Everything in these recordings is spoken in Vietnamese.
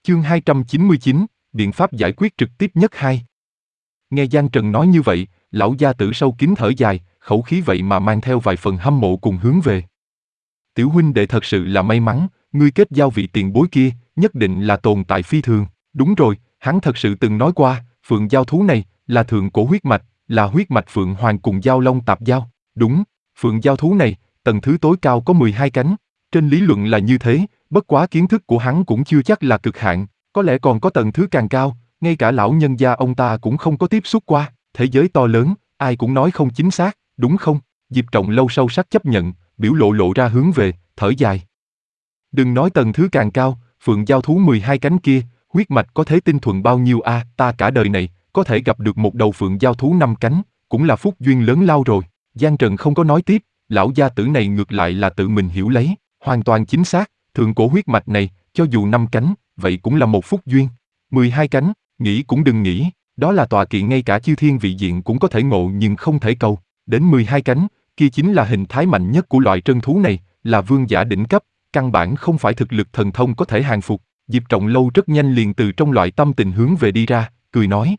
Chương 299, biện pháp giải quyết trực tiếp nhất 2. Nghe Giang Trần nói như vậy, lão gia tử sâu kín thở dài, khẩu khí vậy mà mang theo vài phần hâm mộ cùng hướng về. Tiểu huynh đệ thật sự là may mắn, ngươi kết giao vị tiền bối kia, nhất định là tồn tại phi thường. Đúng rồi, hắn thật sự từng nói qua, phượng giao thú này là thượng cổ huyết mạch, là huyết mạch phượng hoàng cùng giao long tạp giao. Đúng, phượng giao thú này, tầng thứ tối cao có 12 cánh. Trên lý luận là như thế, bất quá kiến thức của hắn cũng chưa chắc là cực hạn, có lẽ còn có tầng thứ càng cao, ngay cả lão nhân gia ông ta cũng không có tiếp xúc qua. Thế giới to lớn, ai cũng nói không chính xác, đúng không? Diệp Trọng Lâu sâu sắc chấp nhận, biểu lộ ra hướng về, thở dài. Đừng nói tầng thứ càng cao, phượng giao thú 12 cánh kia, huyết mạch có thế tinh thuần bao nhiêu a, ta cả đời này, có thể gặp được một đầu phượng giao thú 5 cánh, cũng là phúc duyên lớn lao rồi. Giang Trần không có nói tiếp, lão gia tử này ngược lại là tự mình hiểu lấy, hoàn toàn chính xác, thượng cổ huyết mạch này, cho dù 5 cánh, vậy cũng là một phúc duyên. 12 cánh, nghĩ cũng đừng nghĩ, đó là tọa kỵ ngay cả chư thiên vị diện cũng có thể ngộ nhưng không thể cầu. Đến 12 cánh, kia chính là hình thái mạnh nhất của loại trân thú này, là vương giả đỉnh cấp, căn bản không phải thực lực thần thông có thể hàng phục. Diệp Trọng Lâu rất nhanh liền từ trong loại tâm tình hướng về đi ra, cười nói.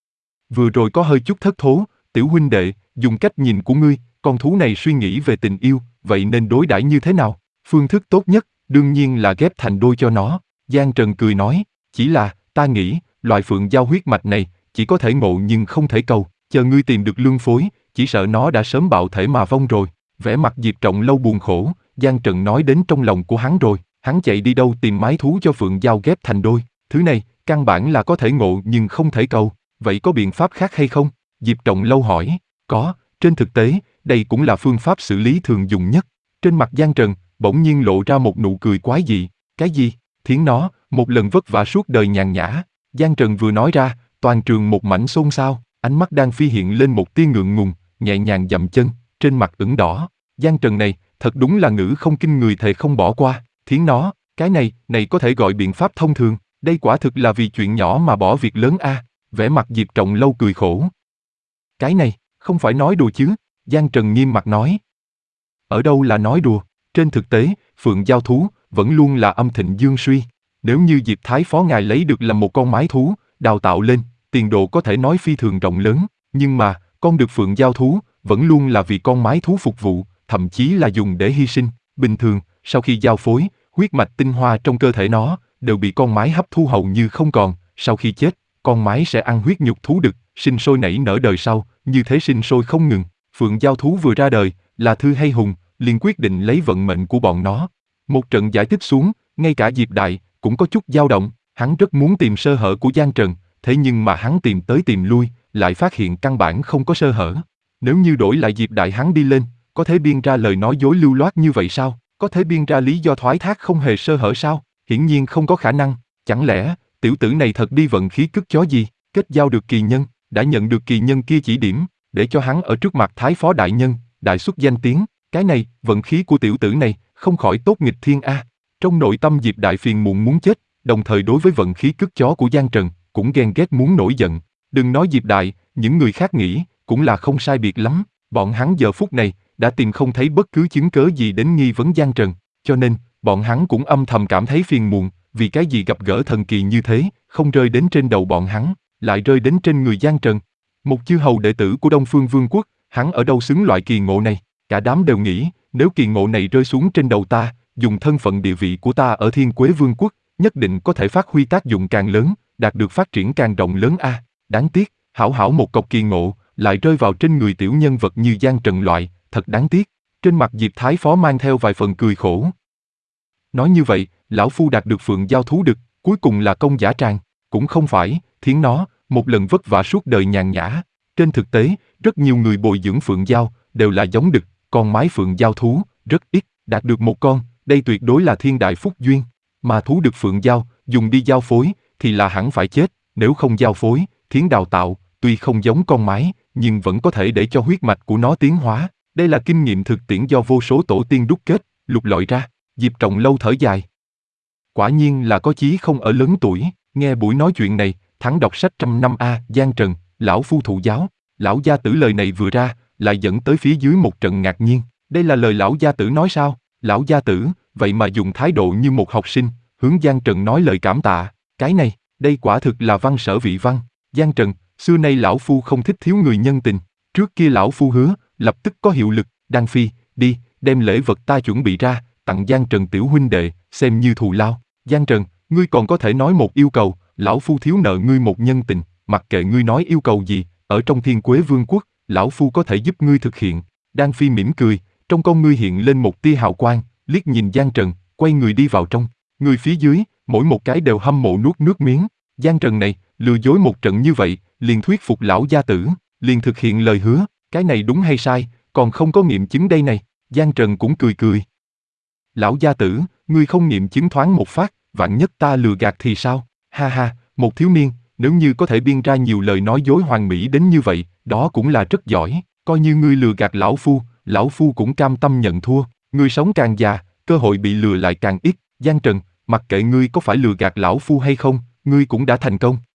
Vừa rồi có hơi chút thất thố, tiểu huynh đệ, dùng cách nhìn của ngươi, con thú này suy nghĩ về tình yêu, vậy nên đối đãi như thế nào? Phương thức tốt nhất, đương nhiên là ghép thành đôi cho nó. Giang Trần cười nói, chỉ là, ta nghĩ, loại phượng giao huyết mạch này, chỉ có thể ngộ nhưng không thể cầu, chờ ngươi tìm được lương phối, chỉ sợ nó đã sớm bạo thể mà vong rồi. Vẻ mặt Diệp Trọng Lâu buồn khổ, Giang Trần nói đến trong lòng của hắn rồi, hắn chạy đi đâu tìm mái thú cho phượng giao ghép thành đôi, thứ này, căn bản là có thể ngộ nhưng không thể cầu, vậy có biện pháp khác hay không? Diệp Trọng Lâu hỏi, có, trên thực tế, đây cũng là phương pháp xử lý thường dùng nhất. Trên mặt Giang Trần, bỗng nhiên lộ ra một nụ cười quái dị, cái gì? Thiến nó, một lần vất vả suốt đời nhàn nhã. Giang Trần vừa nói ra, toàn trường một mảnh xôn xao, ánh mắt đang phi hiện lên một tia ngượng ngùng, nhẹ nhàng dậm chân, trên mặt ửng đỏ. Giang Trần này, thật đúng là ngữ không kinh người thề không bỏ qua. Thiến nó, cái này có thể gọi biện pháp thông thường, đây quả thực là vì chuyện nhỏ mà bỏ việc lớn a. Vẻ mặt Diệp Trọng Lâu cười khổ. Cái này, không phải nói đùa chứ? Giang Trần nghiêm mặt nói. Ở đâu là nói đùa? Trên thực tế, phượng giao thú vẫn luôn là âm thịnh dương suy. Nếu như Diệp Thái Phó ngài lấy được làm một con mái thú, đào tạo lên, tiền đồ có thể nói phi thường rộng lớn. Nhưng mà, con được phượng giao thú vẫn luôn là vì con mái thú phục vụ, thậm chí là dùng để hy sinh. Bình thường, sau khi giao phối, huyết mạch tinh hoa trong cơ thể nó đều bị con mái hấp thu hầu như không còn. Sau khi chết, con mái sẽ ăn huyết nhục thú đực, sinh sôi nảy nở đời sau, như thế sinh sôi không ngừng. Phượng giao thú vừa ra đời, là thư hay hùng, liền quyết định lấy vận mệnh của bọn nó. Một trận giải thích xuống, ngay cả Diệp Đại cũng có chút dao động, hắn rất muốn tìm sơ hở của Giang Trần, thế nhưng mà hắn tìm tới tìm lui, lại phát hiện căn bản không có sơ hở. Nếu như đổi lại Diệp Đại hắn đi lên, có thể biên ra lời nói dối lưu loát như vậy sao? Có thể biên ra lý do thoái thác không hề sơ hở sao? Hiển nhiên không có khả năng. Chẳng lẽ, tiểu tử này thật đi vận khí cất chó gì, kết giao được kỳ nhân, đã nhận được kỳ nhân kia chỉ điểm, để cho hắn ở trước mặt Thái Phó đại nhân, đại xuất danh tiếng. Cái này, vận khí của tiểu tử này, không khỏi tốt nghịch thiên a. Trong nội tâm Diệp Đại phiền muộn muốn chết, đồng thời đối với vận khí cất chó của Giang Trần, cũng ghen ghét muốn nổi giận. Đừng nói Diệp Đại, những người khác nghĩ, cũng là không sai biệt lắm. Bọn hắn giờ phút này, đã tìm không thấy bất cứ chứng cớ gì đến nghi vấn Giang Trần, cho nên, bọn hắn cũng âm thầm cảm thấy phiền muộn, vì cái gì gặp gỡ thần kỳ như thế, không rơi đến trên đầu bọn hắn, lại rơi đến trên người Giang Trần. Một chư hầu đệ tử của Đông Phương Vương quốc, hắn ở đâu xứng loại kỳ ngộ này? Cả đám đều nghĩ, nếu kỳ ngộ này rơi xuống trên đầu ta, dùng thân phận địa vị của ta ở Thiên Quế Vương quốc, nhất định có thể phát huy tác dụng càng lớn, đạt được phát triển càng rộng lớn a. Đáng tiếc, hảo một cọc kỳ ngộ, lại rơi vào trên người tiểu nhân vật như Giang Trần loại, thật đáng tiếc. Trên mặt Diệp Thái Phó mang theo vài phần cười khổ. Nói như vậy, lão phu đạt được phượng giao thú đực, cuối cùng là công giả tràng, cũng không phải, thiến nó, một lần vất vả suốt đời nhàn nhã. Trên thực tế, rất nhiều người bồi dưỡng phượng giao, đều là giống đực, con mái phượng giao thú, rất ít, đạt được một con, đây tuyệt đối là thiên đại phúc duyên. Mà thú đực phượng giao, dùng đi giao phối, thì là hẳn phải chết, nếu không giao phối, thiến đào tạo, tuy không giống con mái, nhưng vẫn có thể để cho huyết mạch của nó tiến hóa. Đây là kinh nghiệm thực tiễn do vô số tổ tiên đúc kết, lục lọi ra. Diệp Trọng Lâu thở dài. Quả nhiên là có chí không ở lớn tuổi, nghe buổi nói chuyện này, thắng đọc sách 100 năm a. Giang Trần, lão phu thụ giáo. Lão gia tử lời này vừa ra, lại dẫn tới phía dưới một trận ngạc nhiên. Đây là lời lão gia tử nói sao? Lão gia tử, vậy mà dùng thái độ như một học sinh, hướng Giang Trần nói lời cảm tạ. Cái này, đây quả thực là văn sở vị văn. Giang Trần, xưa nay lão phu không thích thiếu người nhân tình. Trước kia lão phu hứa, lập tức có hiệu lực. Đan Phi, đi, đem lễ vật ta chuẩn bị ra, tặng Giang Trần tiểu huynh đệ, xem như thù lao. Giang Trần, ngươi còn có thể nói một yêu cầu, lão phu thiếu nợ ngươi một nhân tình, mặc kệ ngươi nói yêu cầu gì, ở trong Thiên Quế Vương quốc, lão phu có thể giúp ngươi thực hiện. Đan Phi mỉm cười, trong con ngươi hiện lên một tia hào quang, liếc nhìn Giang Trần, quay người đi vào trong. Người phía dưới, mỗi một cái đều hâm mộ nuốt nước miếng. Giang Trần này, lừa dối một trận như vậy, liền thuyết phục lão gia tử, liền thực hiện lời hứa, cái này đúng hay sai, còn không có nghiệm chứng đây này. Giang Trần cũng cười cười. Lão gia tử, ngươi không nghiệm chứng thoáng một phát, vạn nhất ta lừa gạt thì sao? Ha ha, một thiếu niên, nếu như có thể biên ra nhiều lời nói dối hoàn mỹ đến như vậy, đó cũng là rất giỏi, coi như ngươi lừa gạt lão phu cũng cam tâm nhận thua, ngươi sống càng già, cơ hội bị lừa lại càng ít. Giang Trần, mặc kệ ngươi có phải lừa gạt lão phu hay không, ngươi cũng đã thành công.